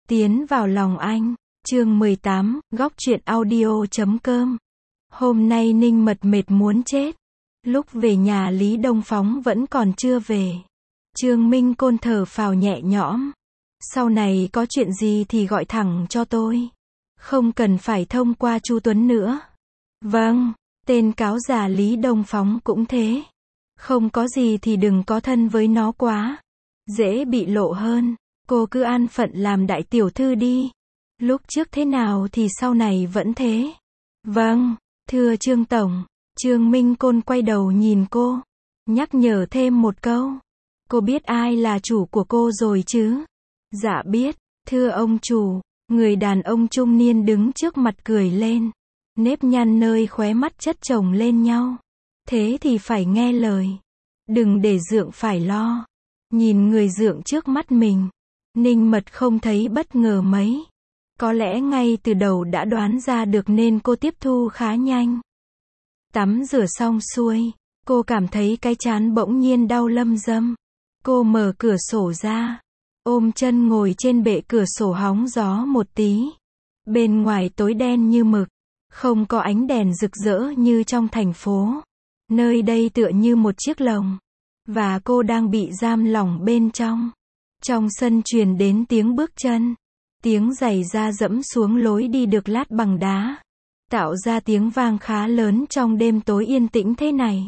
Tiến vào lòng anh. Chương 18, góc truyện audio.com. Hôm nay Ninh Mật mệt muốn chết. Lúc về nhà Lý Đông Phóng vẫn còn chưa về. Trương Minh Côn thở phào nhẹ nhõm. Sau này có chuyện gì thì gọi thẳng cho tôi. Không cần phải thông qua Chu Tuấn nữa. Vâng, tên cáo già Lý Đông Phóng cũng thế. Không có gì thì đừng có thân với nó quá. Dễ bị lộ hơn. Cô cứ an phận làm đại tiểu thư đi. Lúc trước thế nào thì sau này vẫn thế. Vâng, thưa Trương Tổng. Trương Minh Côn quay đầu nhìn cô. Nhắc nhở thêm một câu. Cô biết ai là chủ của cô rồi chứ? Dạ biết, thưa ông chủ. Người đàn ông trung niên đứng trước mặt cười lên. Nếp nhăn nơi khóe mắt chất chồng lên nhau. Thế thì phải nghe lời. Đừng để dượng phải lo. Nhìn người dượng trước mắt mình. Ninh Mật không thấy bất ngờ mấy. Có lẽ ngay từ đầu đã đoán ra được nên cô tiếp thu khá nhanh. Tắm rửa xong xuôi, cô cảm thấy cái trán bỗng nhiên đau lâm dâm. Cô mở cửa sổ ra, ôm chân ngồi trên bệ cửa sổ hóng gió một tí. Bên ngoài tối đen như mực, không có ánh đèn rực rỡ như trong thành phố. Nơi đây tựa như một chiếc lồng, và cô đang bị giam lỏng bên trong. Trong sân truyền đến tiếng bước chân. Tiếng giày da dẫm xuống lối đi được lát bằng đá. Tạo ra tiếng vang khá lớn trong đêm tối yên tĩnh thế này.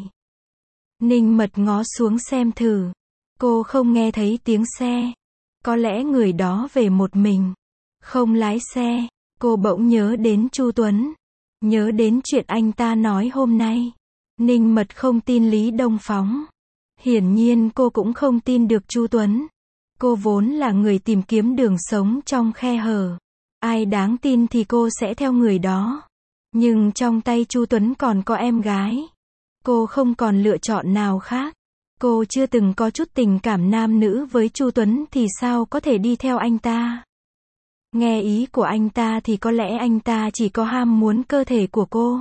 Ninh Mật ngó xuống xem thử. Cô không nghe thấy tiếng xe. Có lẽ người đó về một mình. Không lái xe. Cô bỗng nhớ đến Chu Tuấn. Nhớ đến chuyện anh ta nói hôm nay. Ninh Mật không tin Lý Đông Phóng. Hiển nhiên cô cũng không tin được Chu Tuấn. Cô vốn là người tìm kiếm đường sống trong khe hở. Ai đáng tin thì cô sẽ theo người đó. Nhưng trong tay Chu Tuấn còn có em gái. Cô không còn lựa chọn nào khác. Cô chưa từng có chút tình cảm nam nữ với Chu Tuấn thì sao có thể đi theo anh ta. Nghe ý của anh ta thì có lẽ anh ta chỉ có ham muốn cơ thể của cô.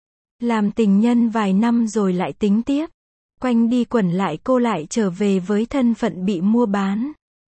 Làm tình nhân vài năm rồi lại tính tiếp. Quanh đi quẩn lại cô lại trở về với thân phận bị mua bán.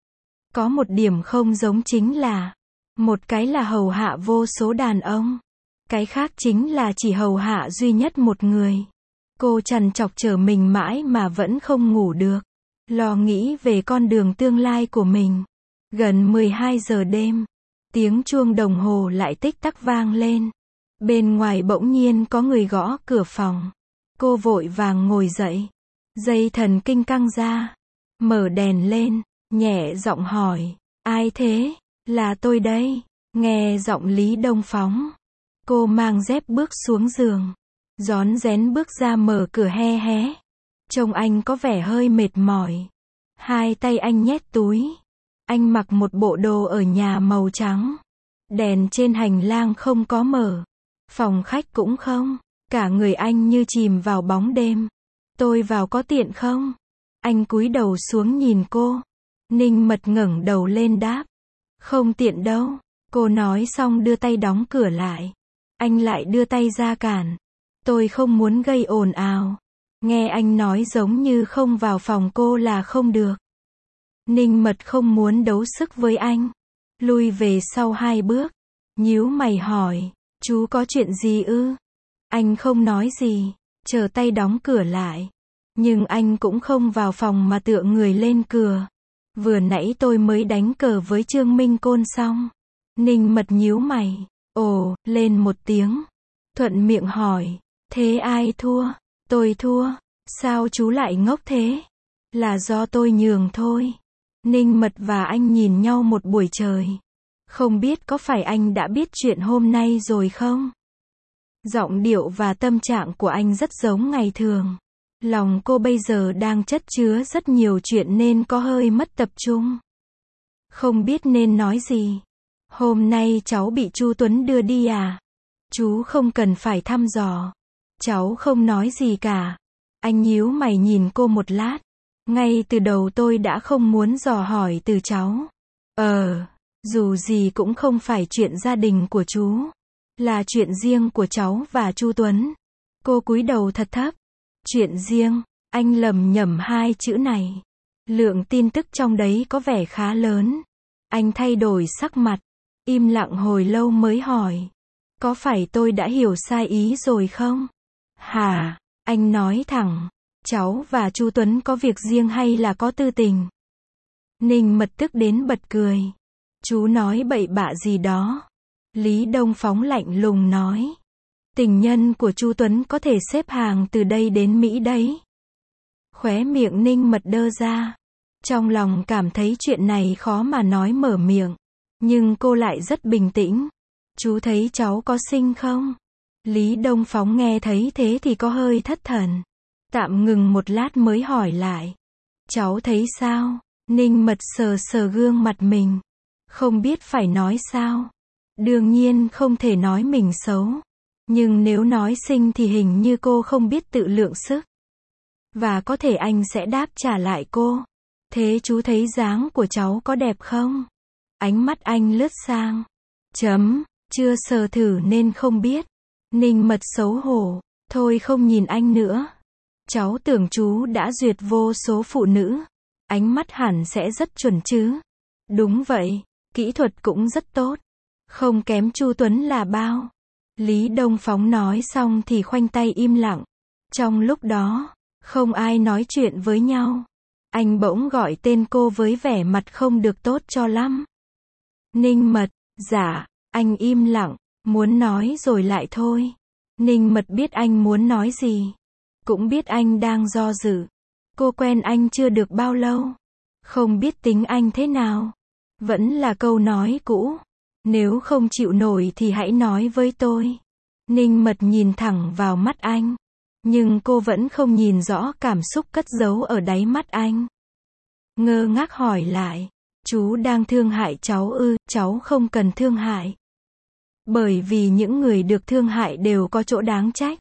Có một điểm không giống chính là, một cái là hầu hạ vô số đàn ông, cái khác chính là chỉ hầu hạ duy nhất một người. Cô trằn trọc chờ mình mãi mà vẫn không ngủ được, lo nghĩ về con đường tương lai của mình. Gần 12 giờ đêm, tiếng chuông đồng hồ lại tích tắc vang lên. Bên ngoài bỗng nhiên có người gõ cửa phòng. Cô vội vàng ngồi dậy, dây thần kinh căng ra, mở đèn lên. Nhẹ giọng hỏi, ai thế? Là tôi đây. Nghe giọng Lý Đông Phóng. Cô mang dép bước xuống giường. Rón rén bước ra mở cửa he hé. Trông anh có vẻ hơi mệt mỏi. Hai tay anh nhét túi. Anh mặc một bộ đồ ở nhà màu trắng. Đèn trên hành lang không có mở. Phòng khách cũng không. Cả người anh như chìm vào bóng đêm. Tôi vào có tiện không? Anh cúi đầu xuống nhìn cô. Ninh Mật ngẩng đầu lên đáp. Không tiện đâu. Cô nói xong đưa tay đóng cửa lại. Anh lại đưa tay ra cản. Tôi không muốn gây ồn ào. Nghe anh nói giống như không vào phòng cô là không được. Ninh Mật không muốn đấu sức với anh. Lui về sau 2 bước. Nhíu mày hỏi. Chú có chuyện gì ư? Anh không nói gì. Chờ tay đóng cửa lại. Nhưng anh cũng không vào phòng mà tựa người lên cửa. Vừa nãy tôi mới đánh cờ với Trương Minh Côn xong. Ninh Mật nhíu mày. Ồ, lên một tiếng. Thuận miệng hỏi. Thế ai thua? Tôi thua. Sao chú lại ngốc thế? Là do tôi nhường thôi. Ninh Mật và anh nhìn nhau một buổi trời. Không biết có phải anh đã biết chuyện hôm nay rồi không? Giọng điệu và tâm trạng của anh rất giống ngày thường. Lòng cô bây giờ đang chất chứa rất nhiều chuyện nên có hơi mất tập trung. Không biết nên nói gì. Hôm nay cháu bị Chu Tuấn đưa đi à? Chú không cần phải thăm dò. Cháu không nói gì cả. Anh nhíu mày nhìn cô một lát. Ngay từ đầu tôi đã không muốn dò hỏi từ cháu. Dù gì cũng không phải chuyện gia đình của chú. Là chuyện riêng của cháu và Chu Tuấn. Cô cúi đầu thật thấp. Chuyện riêng, anh lầm nhầm 2 chữ này. Lượng tin tức trong đấy có vẻ khá lớn. Anh thay đổi sắc mặt, im lặng hồi lâu mới hỏi. Có phải tôi đã hiểu sai ý rồi không? Hả? Anh nói thẳng. Cháu và chú Tuấn có việc riêng hay là có tư tình? Ninh Mật tức đến bật cười. Chú nói bậy bạ gì đó. Lý Đông Phóng lạnh lùng nói. Tình nhân của chú Tuấn có thể xếp hàng từ đây đến Mỹ đấy. Khóe miệng Ninh Mật đơ ra. Trong lòng cảm thấy chuyện này khó mà nói mở miệng. Nhưng cô lại rất bình tĩnh. Chú thấy cháu có xinh không? Lý Đông Phóng nghe thấy thế thì có hơi thất thần. Tạm ngừng một lát mới hỏi lại. Cháu thấy sao? Ninh Mật sờ sờ gương mặt mình. Không biết phải nói sao. Đương nhiên không thể nói mình xấu. Nhưng nếu nói xinh thì hình như cô không biết tự lượng sức. Và có thể anh sẽ đáp trả lại cô. Thế chú thấy dáng của cháu có đẹp không? Ánh mắt anh lướt sang. Chưa sờ thử nên không biết. Ninh Mật xấu hổ. Thôi không nhìn anh nữa. Cháu tưởng chú đã duyệt vô số phụ nữ. Ánh mắt hẳn sẽ rất chuẩn chứ. Đúng vậy. Kỹ thuật cũng rất tốt. Không kém Chu Tuấn là bao. Lý Đông Phóng nói xong thì khoanh tay im lặng. Trong lúc đó, không ai nói chuyện với nhau. Anh bỗng gọi tên cô với vẻ mặt không được tốt cho lắm. Ninh Mật, dạ, anh im lặng, muốn nói rồi lại thôi. Ninh Mật biết anh muốn nói gì. Cũng biết anh đang do dự. Cô quen anh chưa được bao lâu. Không biết tính anh thế nào. Vẫn là câu nói cũ. Nếu không chịu nổi thì hãy nói với tôi. Ninh Mật nhìn thẳng vào mắt anh. Nhưng cô vẫn không nhìn rõ cảm xúc cất giấu ở đáy mắt anh. Ngơ ngác hỏi lại. Chú đang thương hại cháu ư? Cháu không cần thương hại. Bởi vì những người được thương hại đều có chỗ đáng trách.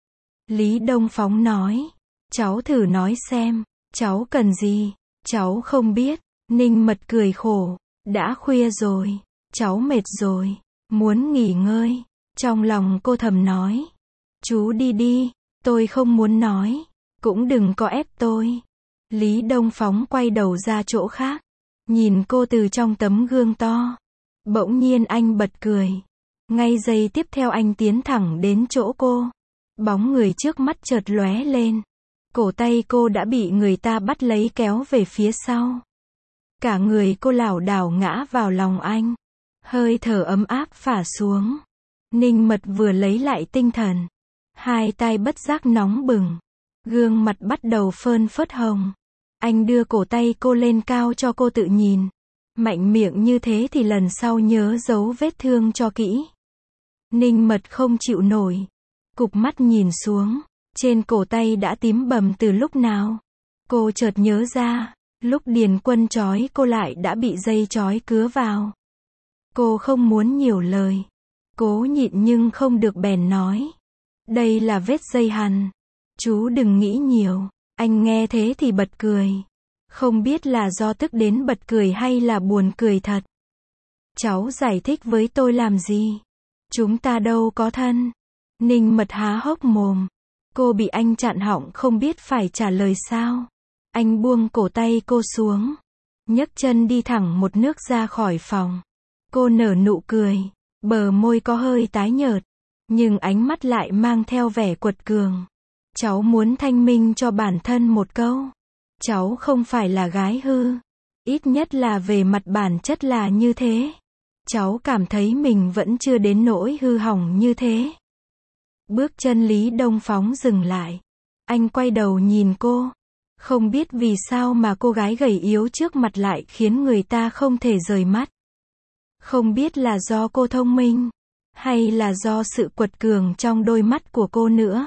Lý Đông Phóng nói. Cháu thử nói xem. Cháu cần gì? Cháu không biết. Ninh Mật cười khổ. Đã khuya rồi. Cháu mệt rồi. Muốn nghỉ ngơi. Trong lòng cô thầm nói. Chú đi đi. Tôi không muốn nói. Cũng đừng có ép tôi. Lý Đông Phóng quay đầu ra chỗ khác. Nhìn cô từ trong tấm gương to. Bỗng nhiên anh bật cười. Ngay giây tiếp theo anh tiến thẳng đến chỗ cô. Bóng người trước mắt chợt lóe lên. Cổ tay cô đã bị người ta bắt lấy kéo về phía sau. Cả người cô lảo đảo ngã vào lòng anh. Hơi thở ấm áp phả xuống. Ninh Mật vừa lấy lại tinh thần. Hai tay bất giác nóng bừng. Gương mặt bắt đầu phơn phớt hồng. Anh đưa cổ tay cô lên cao cho cô tự nhìn. Mạnh miệng như thế thì lần sau nhớ giấu vết thương cho kỹ. Ninh Mật không chịu nổi. Cụp mắt nhìn xuống. Trên cổ tay đã tím bầm từ lúc nào. Cô chợt nhớ ra. Lúc Điền Quân trói cô lại đã bị dây trói cứa vào. Cô không muốn nhiều lời. Cố nhịn nhưng không được bèn nói. Đây là vết dây hằn. Chú đừng nghĩ nhiều. Anh nghe thế thì bật cười. Không biết là do tức đến bật cười hay là buồn cười thật. Cháu giải thích với tôi làm gì? Chúng ta đâu có thân. Ninh Mật há hốc mồm. Cô bị anh chặn họng không biết phải trả lời sao. Anh buông cổ tay cô xuống. Nhấc chân đi thẳng một nước ra khỏi phòng. Cô nở nụ cười. Bờ môi có hơi tái nhợt. Nhưng ánh mắt lại mang theo vẻ quật cường. Cháu muốn thanh minh cho bản thân một câu. Cháu không phải là gái hư. Ít nhất là về mặt bản chất là như thế. Cháu cảm thấy mình vẫn chưa đến nỗi hư hỏng như thế. Bước chân Lý Đông Phóng dừng lại. Anh quay đầu nhìn cô. Không biết vì sao mà cô gái gầy yếu trước mặt lại khiến người ta không thể rời mắt. Không biết là do cô thông minh. Hay là do sự quật cường trong đôi mắt của cô nữa.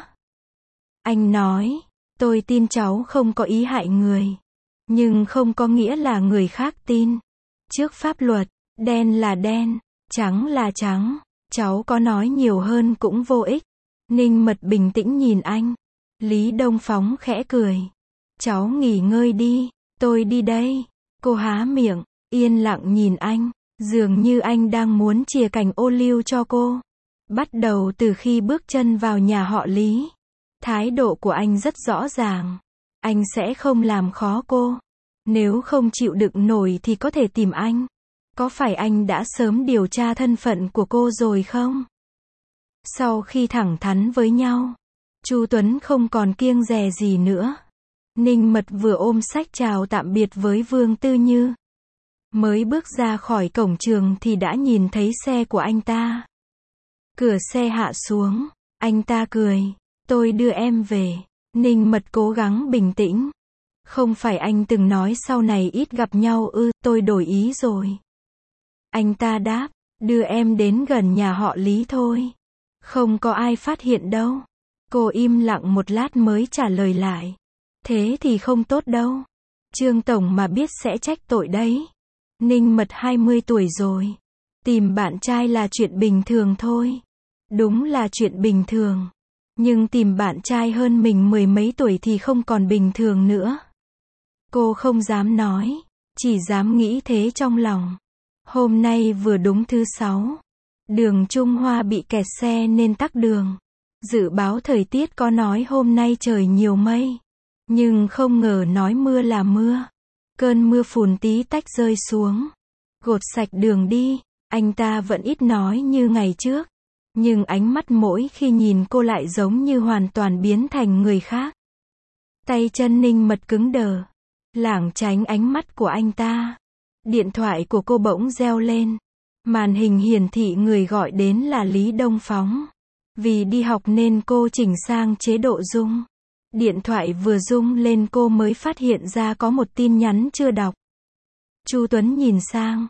Anh nói. Tôi tin cháu không có ý hại người. Nhưng không có nghĩa là người khác tin. Trước pháp luật, đen là đen, trắng là trắng. Cháu có nói nhiều hơn cũng vô ích. Ninh Mật bình tĩnh nhìn anh. Lý Đông Phóng khẽ cười. Cháu nghỉ ngơi đi, tôi đi đây. Cô há miệng, yên lặng nhìn anh. Dường như anh đang muốn chìa cành ô liu cho cô. Bắt đầu từ khi bước chân vào nhà họ Lý. Thái độ của anh rất rõ ràng. Anh sẽ không làm khó cô. Nếu không chịu đựng nổi thì có thể tìm anh. Có phải anh đã sớm điều tra thân phận của cô rồi không? Sau khi thẳng thắn với nhau, Chu Tuấn không còn kiêng dè gì nữa. Ninh Mật vừa ôm sách chào tạm biệt với Vương Tư Như. Mới bước ra khỏi cổng trường thì đã nhìn thấy xe của anh ta. Cửa xe hạ xuống, anh ta cười, tôi đưa em về. Ninh Mật cố gắng bình tĩnh. Không phải anh từng nói sau này ít gặp nhau ư, tôi đổi ý rồi. Anh ta đáp, đưa em đến gần nhà họ Lý thôi. Không có ai phát hiện đâu. Cô im lặng một lát mới trả lời lại. Thế thì không tốt đâu. Trương Tổng mà biết sẽ trách tội đấy. Ninh Mật 20 tuổi rồi. Tìm bạn trai là chuyện bình thường thôi. Đúng là chuyện bình thường. Nhưng tìm bạn trai hơn mình 10 mấy tuổi thì không còn bình thường nữa. Cô không dám nói, chỉ dám nghĩ thế trong lòng. Hôm nay vừa đúng thứ 6. Đường Trung Hoa bị kẹt xe nên tắc đường. Dự báo thời tiết có nói hôm nay trời nhiều mây. Nhưng không ngờ nói mưa là mưa. Cơn mưa phùn tí tách rơi xuống. Gột sạch đường đi. Anh ta vẫn ít nói như ngày trước. Nhưng ánh mắt mỗi khi nhìn cô lại giống như hoàn toàn biến thành người khác. Tay chân Ninh Mật cứng đờ. Lảng tránh ánh mắt của anh ta. Điện thoại của cô bỗng reo lên. Màn hình hiển thị người gọi đến là Lý Đông Phóng. Vì đi học nên cô chỉnh sang chế độ rung. Điện thoại vừa rung lên cô mới phát hiện ra có một tin nhắn chưa đọc. Chu Tuấn nhìn sang.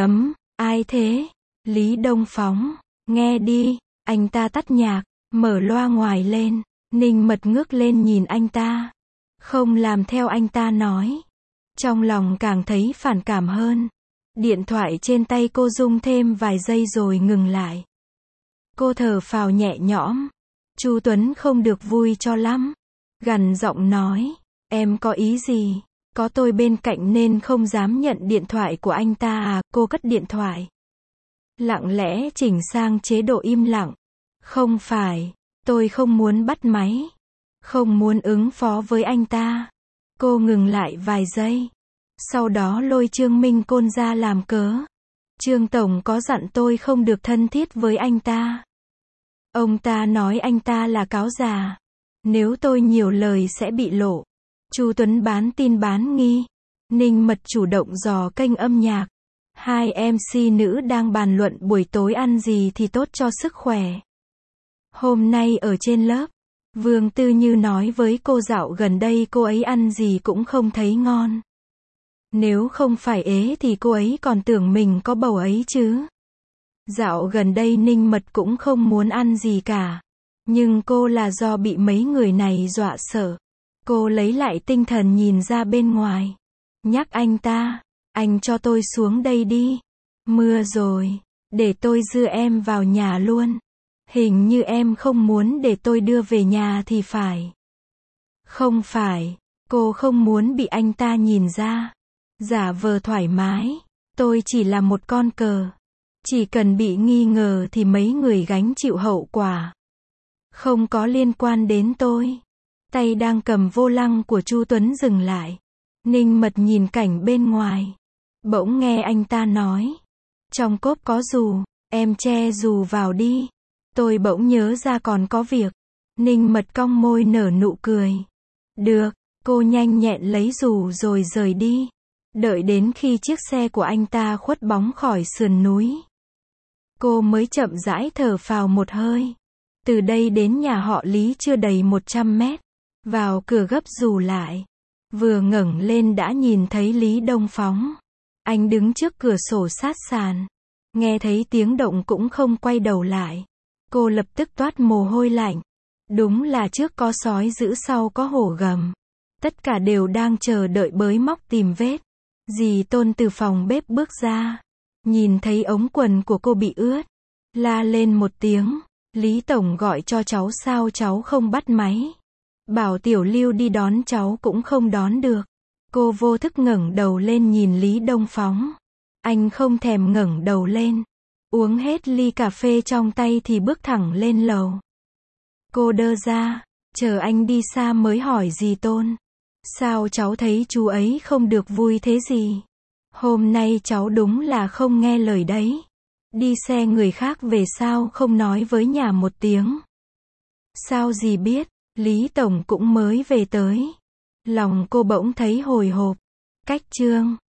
Ai thế? Lý Đông Phóng. Nghe đi. Anh ta tắt nhạc, mở loa ngoài lên. Ninh Mật ngước lên nhìn anh ta. Không làm theo anh ta nói. Trong lòng càng thấy phản cảm hơn. Điện thoại trên tay cô rung thêm vài giây rồi ngừng lại. Cô thở phào nhẹ nhõm. Chu Tuấn không được vui cho lắm. Gằn giọng nói, em có ý gì? Có tôi bên cạnh nên không dám nhận điện thoại của anh ta à? Cô cất điện thoại. Lặng lẽ chỉnh sang chế độ im lặng. Không phải, tôi không muốn bắt máy. Không muốn ứng phó với anh ta. Cô ngừng lại vài giây. Sau đó lôi Trương Minh Côn ra làm cớ. Trương Tổng có dặn tôi không được thân thiết với anh ta. Ông ta nói anh ta là cáo già. Nếu tôi nhiều lời sẽ bị lộ. Chu Tuấn bán tin bán nghi. Ninh Mật chủ động dò kênh âm nhạc. Hai MC nữ đang bàn luận buổi tối ăn gì thì tốt cho sức khỏe. Hôm nay ở trên lớp, Vương Tư Như nói với cô dạo gần đây cô ấy ăn gì cũng không thấy ngon. Nếu không phải ế thì cô ấy còn tưởng mình có bầu ấy chứ. Dạo gần đây Ninh Mật cũng không muốn ăn gì cả. Nhưng cô là do bị mấy người này dọa sợ. Cô lấy lại tinh thần nhìn ra bên ngoài. Nhắc anh ta, anh cho tôi xuống đây đi. Mưa rồi, để tôi đưa em vào nhà luôn. Hình như em không muốn để tôi đưa về nhà thì phải. Không phải, cô không muốn bị anh ta nhìn ra. Giả vờ thoải mái, tôi chỉ là một con cờ. Chỉ cần bị nghi ngờ thì mấy người gánh chịu hậu quả. Không có liên quan đến tôi. Tay đang cầm vô lăng của Chu Tuấn dừng lại. Ninh Mật nhìn cảnh bên ngoài. Bỗng nghe anh ta nói. Trong cốp có dù, em che dù vào đi. Tôi bỗng nhớ ra còn có việc. Ninh Mật cong môi nở nụ cười. Được, cô nhanh nhẹn lấy dù rồi rời đi. Đợi đến khi chiếc xe của anh ta khuất bóng khỏi sườn núi. Cô mới chậm rãi thở phào một hơi. Từ đây đến nhà họ Lý chưa đầy 100 mét. Vào cửa gấp dù lại. Vừa ngẩng lên đã nhìn thấy Lý Đông Phóng. Anh đứng trước cửa sổ sát sàn. Nghe thấy tiếng động cũng không quay đầu lại. Cô lập tức toát mồ hôi lạnh. Đúng là trước có sói dữ sau có hổ gầm. Tất cả đều đang chờ đợi bới móc tìm vết. Dì Tôn từ phòng bếp bước ra. Nhìn thấy ống quần của cô bị ướt. La lên một tiếng. Lý Tổng gọi cho cháu sao cháu không bắt máy. Bảo Tiểu Lưu đi đón cháu cũng không đón được. Cô vô thức ngẩng đầu lên nhìn Lý Đông Phóng. Anh không thèm ngẩng đầu lên. Uống hết ly cà phê trong tay thì bước thẳng lên lầu. Cô đơ ra, chờ anh đi xa mới hỏi dì Tôn. Sao cháu thấy chú ấy không được vui thế gì? Hôm nay cháu đúng là không nghe lời đấy. Đi xe người khác về sao không nói với nhà một tiếng. Sao dì biết, Lý Tổng cũng mới về tới. Lòng cô bỗng thấy hồi hộp. Cách chương